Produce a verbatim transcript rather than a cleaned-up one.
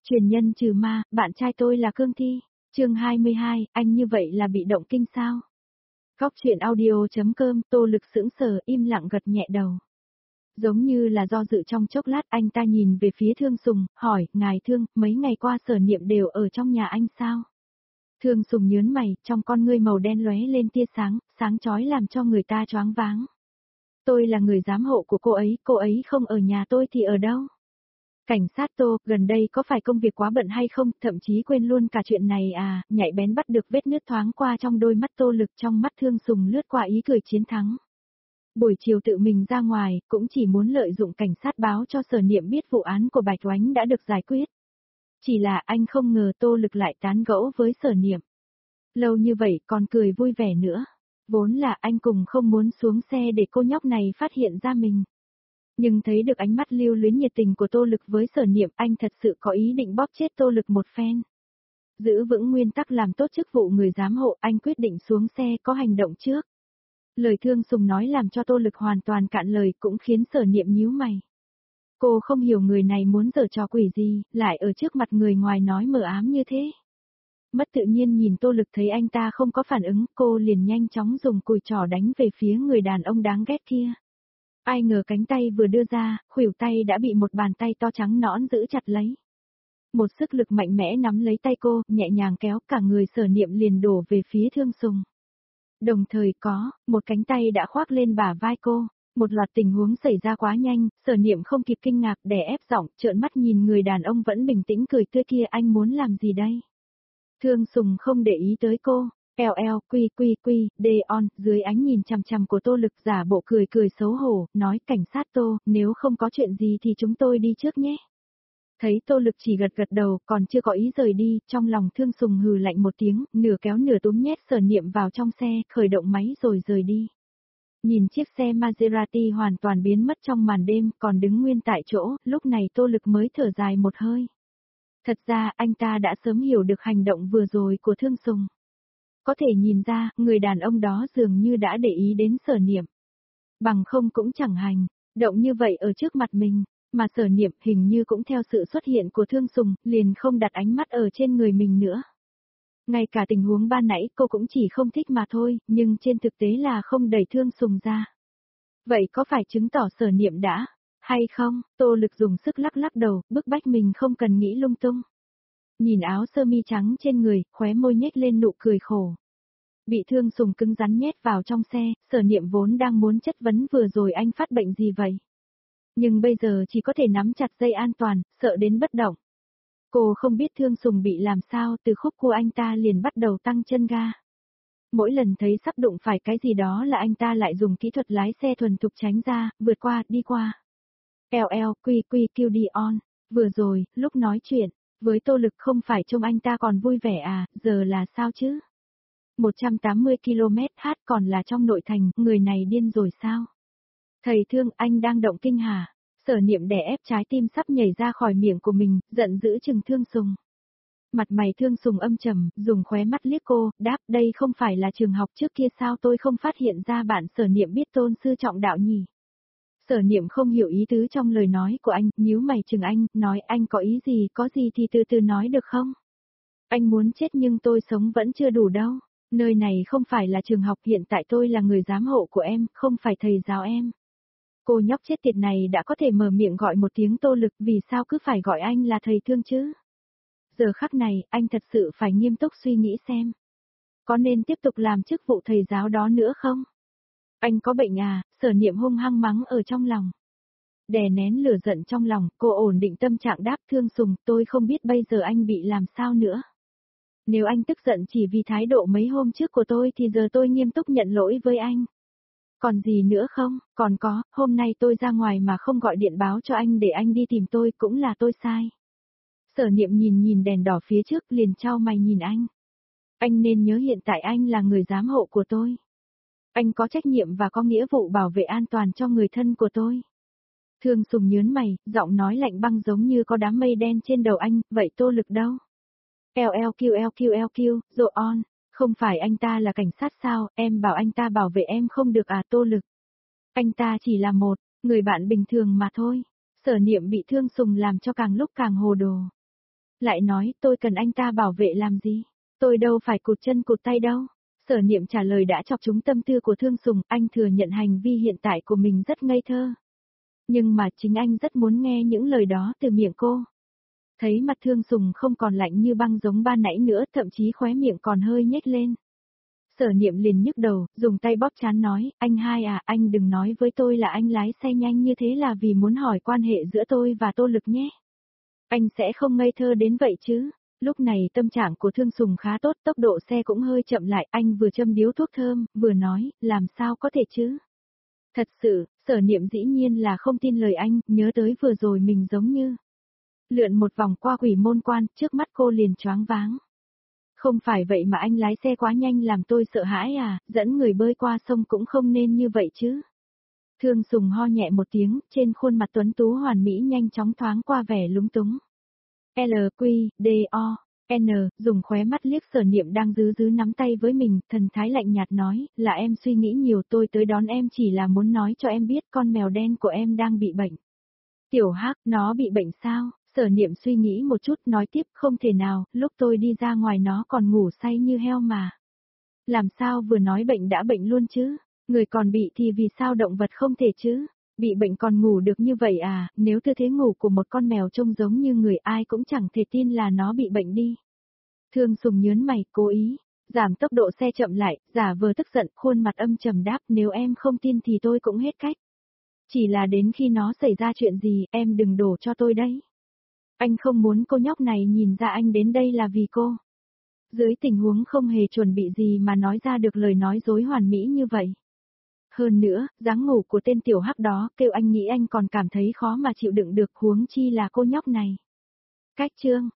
Truyền nhân trừ ma, bạn trai tôi là Cương Thi. Chương hai mươi hai, anh như vậy là bị động kinh sao? Góc truyện audio.com, Tô Lực sững sờ, im lặng gật nhẹ đầu. Giống như là do dự trong chốc lát, anh ta nhìn về phía Thương Sùng, hỏi, ngài Thương, mấy ngày qua Sở Niệm đều ở trong nhà anh sao? Thương Sùng nhớn mày, trong con ngươi màu đen lóe lên tia sáng, sáng chói làm cho người ta choáng váng. Tôi là người giám hộ của cô ấy, cô ấy không ở nhà tôi thì ở đâu? Cảnh sát Tô, gần đây có phải công việc quá bận hay không, thậm chí quên luôn cả chuyện này à, nhạy bén bắt được vết nứt thoáng qua trong đôi mắt Tô Lực, trong mắt Thương Sùng lướt qua ý cười chiến thắng. Buổi chiều tự mình ra ngoài, cũng chỉ muốn lợi dụng cảnh sát báo cho Sở Niệm biết vụ án của Bạch Oánh đã được giải quyết. Chỉ là anh không ngờ Tô Lực lại tán gẫu với Sở Niệm. Lâu như vậy còn cười vui vẻ nữa. Vốn là anh cùng không muốn xuống xe để cô nhóc này phát hiện ra mình. Nhưng thấy được ánh mắt lưu luyến nhiệt tình của Tô Lực với Sở Niệm, anh thật sự có ý định bóp chết Tô Lực một phen. Giữ vững nguyên tắc làm tốt chức vụ người giám hộ, anh quyết định xuống xe có hành động trước. Lời Thương Sùng nói làm cho Tô Lực hoàn toàn cạn lời, cũng khiến Sở Niệm nhíu mày. Cô không hiểu người này muốn giở trò quỷ gì, lại ở trước mặt người ngoài nói mờ ám như thế. Mất tự nhiên nhìn Tô Lực, thấy anh ta không có phản ứng, cô liền nhanh chóng dùng cùi trỏ đánh về phía người đàn ông đáng ghét kia. Ai ngờ cánh tay vừa đưa ra, khuỷu tay đã bị một bàn tay to trắng nõn giữ chặt lấy. Một sức lực mạnh mẽ nắm lấy tay cô, nhẹ nhàng kéo, cả người Sở Niệm liền đổ về phía Thương Sùng. Đồng thời có, một cánh tay đã khoác lên bả vai cô. Một loạt tình huống xảy ra quá nhanh, Sở Niệm không kịp kinh ngạc, đè ép giọng, trợn mắt nhìn người đàn ông vẫn bình tĩnh cười tươi kia, anh muốn làm gì đây? Thương Sùng không để ý tới cô. Eo eo, quy quy quy, đê on, dưới ánh nhìn chằm chằm của Tô Lực, giả bộ cười cười xấu hổ, nói, cảnh sát Tô, nếu không có chuyện gì thì chúng tôi đi trước nhé. Thấy Tô Lực chỉ gật gật đầu, còn chưa có ý rời đi, trong lòng Thương Sùng hừ lạnh một tiếng, nửa kéo nửa túm nhét Sở Niệm vào trong xe, khởi động máy rồi rời đi. Nhìn chiếc xe Maserati hoàn toàn biến mất trong màn đêm, còn đứng nguyên tại chỗ, lúc này Tô Lực mới thở dài một hơi. Thật ra, anh ta đã sớm hiểu được hành động vừa rồi của Thương Sùng. Có thể nhìn ra, người đàn ông đó dường như đã để ý đến Sở Niệm. Bằng không cũng chẳng hành, động như vậy ở trước mặt mình, mà Sở Niệm hình như cũng theo sự xuất hiện của Thương Sùng, liền không đặt ánh mắt ở trên người mình nữa. Ngay cả tình huống ban nãy cô cũng chỉ không thích mà thôi, nhưng trên thực tế là không đẩy Thương Sùng ra. Vậy có phải chứng tỏ Sở Niệm đã, hay không? Tô Lực dùng sức lắc lắc đầu, bức bách mình không cần nghĩ lung tung. Nhìn áo sơ mi trắng trên người, khóe môi nhếch lên nụ cười khổ. Bị Thương Sùng cứng rắn nhét vào trong xe, Sở Niệm vốn đang muốn chất vấn vừa rồi anh phát bệnh gì vậy. Nhưng bây giờ chỉ có thể nắm chặt dây an toàn, sợ đến bất động. Cô không biết Thương Sùng bị làm sao, từ khúc cua anh ta liền bắt đầu tăng chân ga. Mỗi lần thấy sắp đụng phải cái gì đó là anh ta lại dùng kỹ thuật lái xe thuần thục tránh ra, vượt qua, đi qua. Eo eo, quy quy, kêu đi on. Vừa rồi, lúc nói chuyện, với Tô Lực không phải trông anh ta còn vui vẻ à, giờ là sao chứ? một trăm tám mươi ki lô mét h còn là trong nội thành, người này điên rồi sao? Thầy Thương, anh đang động kinh hả? Sở Niệm đè ép trái tim sắp nhảy ra khỏi miệng của mình, giận dữ chừng Thương Sùng. Mặt mày Thương Sùng âm trầm, dùng khóe mắt liếc cô, đáp, đây không phải là trường học trước kia sao tôi không phát hiện ra bạn Sở Niệm biết tôn sư trọng đạo nhỉ? Sở Niệm không hiểu ý tứ trong lời nói của anh, nhíu mày chừng anh, nói anh có ý gì, có gì thì từ từ nói được không? Anh muốn chết nhưng tôi sống vẫn chưa đủ đâu. Nơi này không phải là trường học, hiện tại tôi là người giám hộ của em, không phải thầy giáo em. Cô nhóc chết tiệt này đã có thể mở miệng gọi một tiếng Tô Lực, vì sao cứ phải gọi anh là thầy Thương chứ? Giờ khắc này, anh thật sự phải nghiêm túc suy nghĩ xem. Có nên tiếp tục làm chức vụ thầy giáo đó nữa không? Anh có bệnh à? Sở Niệm hung hăng mắng ở trong lòng. Đè nén lửa giận trong lòng, cô ổn định tâm trạng đáp, Thương Sùng, tôi không biết bây giờ anh bị làm sao nữa. Nếu anh tức giận chỉ vì thái độ mấy hôm trước của tôi thì giờ tôi nghiêm túc nhận lỗi với anh. Còn gì nữa không? Còn có, hôm nay tôi ra ngoài mà không gọi điện báo cho anh để anh đi tìm tôi cũng là tôi sai. Sở Niệm nhìn nhìn đèn đỏ phía trước liền chau mày nhìn anh. Anh nên nhớ hiện tại anh là người giám hộ của tôi. Anh có trách nhiệm và có nghĩa vụ bảo vệ an toàn cho người thân của tôi. Thương Sùng nhớn mày, giọng nói lạnh băng giống như có đám mây đen trên đầu anh, vậy Tô Lực đâu? Eo eo kêu eo kêu eo kêu, rồi on, không phải anh ta là cảnh sát sao, em bảo anh ta bảo vệ em không được à Tô Lực. Anh ta chỉ là một, người bạn bình thường mà thôi. Sở Niệm bị Thương Sùng làm cho càng lúc càng hồ đồ. Lại nói, tôi cần anh ta bảo vệ làm gì? Tôi đâu phải cụt chân cụt tay đâu. Sở Niệm trả lời đã chọc trúng tâm tư của Thương Sùng, anh thừa nhận hành vi hiện tại của mình rất ngây thơ. Nhưng mà chính anh rất muốn nghe những lời đó từ miệng cô. Thấy mặt Thương Sùng không còn lạnh như băng giống ban nãy nữa, thậm chí khóe miệng còn hơi nhếch lên. Sở Niệm liền nhức đầu, dùng tay bóp trán nói, anh hai à, anh đừng nói với tôi là anh lái xe nhanh như thế là vì muốn hỏi quan hệ giữa tôi và Tô Lực nhé. Anh sẽ không ngây thơ đến vậy chứ. Lúc này tâm trạng của Thương Sùng khá tốt, tốc độ xe cũng hơi chậm lại, anh vừa châm điếu thuốc thơm, vừa nói, làm sao có thể chứ. Thật sự, Sở Niệm dĩ nhiên là không tin lời anh, nhớ tới vừa rồi mình giống như lượn một vòng qua quỷ môn quan, trước mắt cô liền choáng váng. Không phải vậy mà anh lái xe quá nhanh làm tôi sợ hãi à, dẫn người bơi qua sông cũng không nên như vậy chứ. Thương Sùng ho nhẹ một tiếng, trên khuôn mặt tuấn tú hoàn mỹ nhanh chóng thoáng qua vẻ lúng túng. L, Q, D, O, N, dùng khóe mắt liếc Sở Niệm đang giữ giữ nắm tay với mình, thần thái lạnh nhạt nói, là em suy nghĩ nhiều, tôi tới đón em chỉ là muốn nói cho em biết con mèo đen của em đang bị bệnh. Tiểu Hắc, nó bị bệnh sao? Sở Niệm suy nghĩ một chút nói tiếp, không thể nào, lúc tôi đi ra ngoài nó còn ngủ say như heo mà. Làm sao vừa nói bệnh đã bệnh luôn chứ? Người còn bị thì vì sao động vật không thể chứ? Bị bệnh còn ngủ được như vậy à, nếu tư thế ngủ của một con mèo trông giống như người ai cũng chẳng thể tin là nó bị bệnh đi. Thương Sùng nhớn mày, cố ý, giảm tốc độ xe chậm lại, giả vờ tức giận, khuôn mặt âm trầm đáp, nếu em không tin thì tôi cũng hết cách. Chỉ là đến khi nó xảy ra chuyện gì, em đừng đổ cho tôi đấy. Anh không muốn cô nhóc này nhìn ra anh đến đây là vì cô. Dưới tình huống không hề chuẩn bị gì mà nói ra được lời nói dối hoàn mỹ như vậy. Hơn nữa, dáng ngủ của tên tiểu hắc đó kêu anh nghĩ anh còn cảm thấy khó mà chịu đựng được, huống chi là cô nhóc này. Cách chương